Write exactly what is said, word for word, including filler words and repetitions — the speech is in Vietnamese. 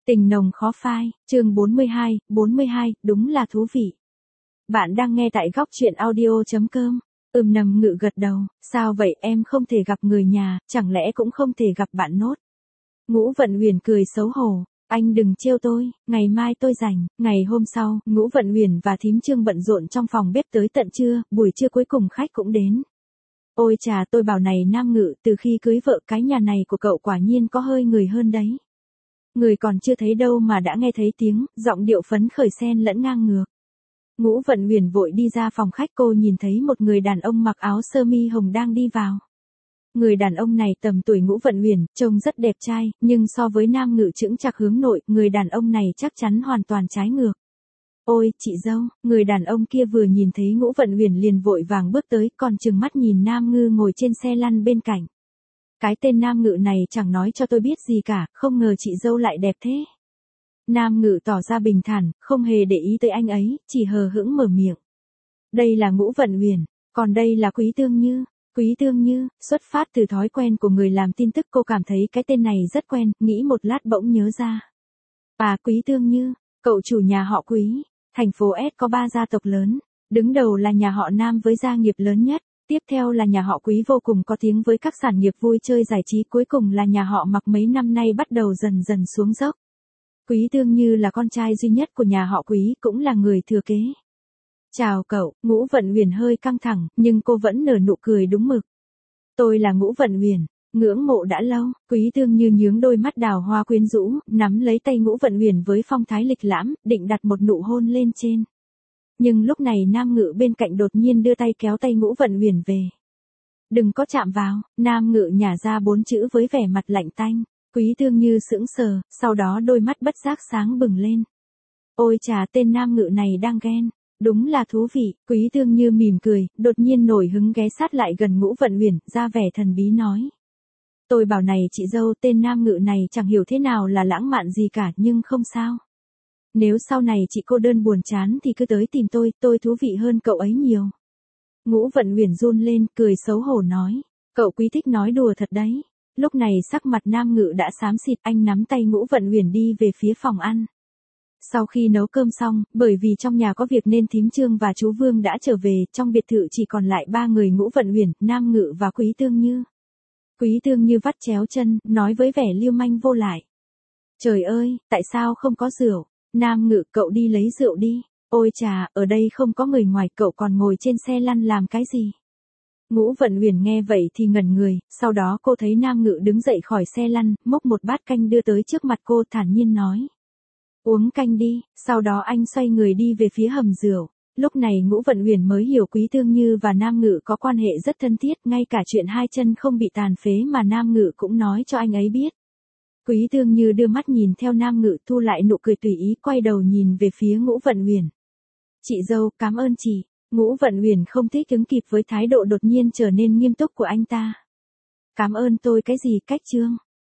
Tình nồng khó phai, chương bốn mươi hai, bốn mươi hai, đúng là thú vị. Bạn đang nghe tại góc truyện audio.com. Ừm nằm ngự gật đầu, sao vậy em không thể gặp người nhà, chẳng lẽ cũng không thể gặp bạn Nốt. Ngũ Vận Huyền cười xấu hổ, anh đừng trêu tôi, ngày mai tôi rảnh. Ngày hôm sau, Ngũ Vận Huyền và thím Trương bận rộn trong phòng bếp tới tận trưa, buổi trưa cuối cùng khách cũng đến. Ôi chà, tôi bảo này Nam Ngự, từ khi cưới vợ cái nhà này của cậu quả nhiên có hơi người hơn đấy. Người còn chưa thấy đâu mà đã nghe thấy tiếng, giọng điệu phấn khởi xen lẫn ngang ngược. Ngũ Vận Huyền vội đi ra phòng khách, cô nhìn thấy một người đàn ông mặc áo sơ mi hồng đang đi vào. Người đàn ông này tầm tuổi Ngũ Vận Huyền, trông rất đẹp trai, nhưng so với Nam Ngự chững chạc hướng nội, người đàn ông này chắc chắn hoàn toàn trái ngược. Ôi, chị dâu, người đàn ông kia vừa nhìn thấy Ngũ Vận Huyền liền vội vàng bước tới, còn trừng mắt nhìn Nam Ngư ngồi trên xe lăn bên cạnh. Cái tên Nam Ngự này chẳng nói cho tôi biết gì cả, không ngờ chị dâu lại đẹp thế. Nam Ngự tỏ ra bình thản, không hề để ý tới anh ấy, chỉ hờ hững mở miệng. Đây là Ngũ Vận Huyền, còn đây là Quý Tương Như. Quý Tương Như, xuất phát từ thói quen của người làm tin tức, cô cảm thấy cái tên này rất quen, nghĩ một lát bỗng nhớ ra. À, Quý Tương Như, cậu chủ nhà họ Quý, thành phố S có ba gia tộc lớn, đứng đầu là nhà họ Nam với gia nghiệp lớn nhất. Tiếp theo là nhà họ Quý vô cùng có tiếng với các sản nghiệp vui chơi giải trí, cuối cùng là nhà họ Mặc mấy năm nay bắt đầu dần dần xuống dốc. Quý Tương Như là con trai duy nhất của nhà họ Quý, cũng là người thừa kế. Chào cậu, Ngũ Vận Huyền hơi căng thẳng, nhưng cô vẫn nở nụ cười đúng mực. Tôi là Ngũ Vận Huyền, ngưỡng mộ đã lâu. Quý Tương Như nhướng đôi mắt đào hoa quyến rũ, nắm lấy tay Ngũ Vận Huyền với phong thái lịch lãm, định đặt một nụ hôn lên trên. Nhưng lúc này Nam Ngự bên cạnh đột nhiên đưa tay kéo tay Ngũ Vận Huyền về. Đừng có chạm vào, Nam Ngự nhả ra bốn chữ với vẻ mặt lạnh tanh. Quý Tương Như sững sờ, sau đó đôi mắt bất giác sáng bừng lên. Ôi chà, tên Nam Ngự này đang ghen. Đúng là thú vị. Quý Tương Như mỉm cười, đột nhiên nổi hứng ghé sát lại gần Ngũ Vận Huyền, ra vẻ thần bí nói. Tôi bảo này chị dâu, tên Nam Ngự này chẳng hiểu thế nào là lãng mạn gì cả, nhưng không sao. Nếu sau này chị cô đơn buồn chán thì cứ tới tìm tôi, tôi thú vị hơn cậu ấy nhiều. Ngũ Vận Huyền run lên, cười xấu hổ nói. Cậu Quý thích nói đùa thật đấy. Lúc này sắc mặt Nam Ngự đã xám xịt, anh nắm tay Ngũ Vận Huyền đi về phía phòng ăn. Sau khi nấu cơm xong, bởi vì trong nhà có việc nên thím Trương và chú Vương đã trở về, trong biệt thự chỉ còn lại ba người Ngũ Vận Huyền, Nam Ngự và Quý Tương Như. Quý Tương Như vắt chéo chân, nói với vẻ lưu manh vô lại. Trời ơi, tại sao không có rượu? Nam Ngự, cậu đi lấy rượu đi. Ôi chà, ở đây không có người ngoài, cậu còn ngồi trên xe lăn làm cái gì? Ngũ Vận Huyền nghe vậy thì ngẩn người, sau đó cô thấy Nam Ngự đứng dậy khỏi xe lăn, múc một bát canh đưa tới trước mặt cô, thản nhiên nói. Uống canh đi, sau đó anh xoay người đi về phía hầm rượu. Lúc này Ngũ Vận Huyền mới hiểu Quý Tương Như và Nam Ngự có quan hệ rất thân thiết, ngay cả chuyện hai chân không bị tàn phế mà Nam Ngự cũng nói cho anh ấy biết. Quý Tương Như đưa mắt nhìn theo Nam Ngự, thu lại nụ cười tùy ý, quay đầu nhìn về phía Ngũ Vận Huyền. Chị dâu, cảm ơn chị. Ngũ Vận Huyền không thích ứng kịp với thái độ đột nhiên trở nên nghiêm túc của anh ta. Cảm ơn tôi cái gì, cách Trương.